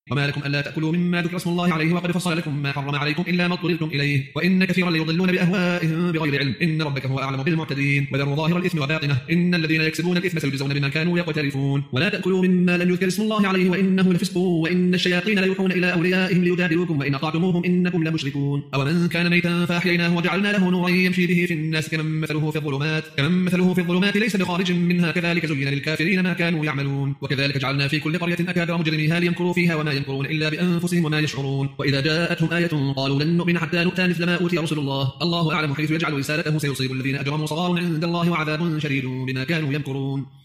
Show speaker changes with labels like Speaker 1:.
Speaker 1: وما لكم ألا تأكلوا مما ذكر اسم الله عليه وقد فصل لكم ما حرم عليكم إلا ما اضطررتم إليه وإن كثيرا ليضلون بأهوائهم بغير علم إن ربك هو أعلم بالمعتدين وذروا ظاهر الإثم وباطنه إن الذين يكسبون الإثم سيجزون بما كانوا يقترفون ولا تأكلوا مما لم يذكر اسم الله عليه وإنه لفسق وإن الشياطين ليوحون إلى أوليائهم ليجادلوكم وإن أطعتموهم إنكم لمشركون أومن كان ميتا فأحييناه وجعلنا له نورا يمشي به في الناس كمن مثله في الظلمات ليس بخارج منها كذلك زين للكافرين ما كانوا يعملون وكذلك جعلنا في كل قرية أكابر مجرميها ليمكروا فيها وما يمكرون إلا بأنفسهم وما يشعرون وإذا جاءتهم آية قالوا لن نؤمن حتى نؤتى مثل ما أوتي رسل الله أعلم حيث يجعل رسالته سيصيب الذين أجرموا صغار عند الله وعذاب شديد بما كانوا يمكرون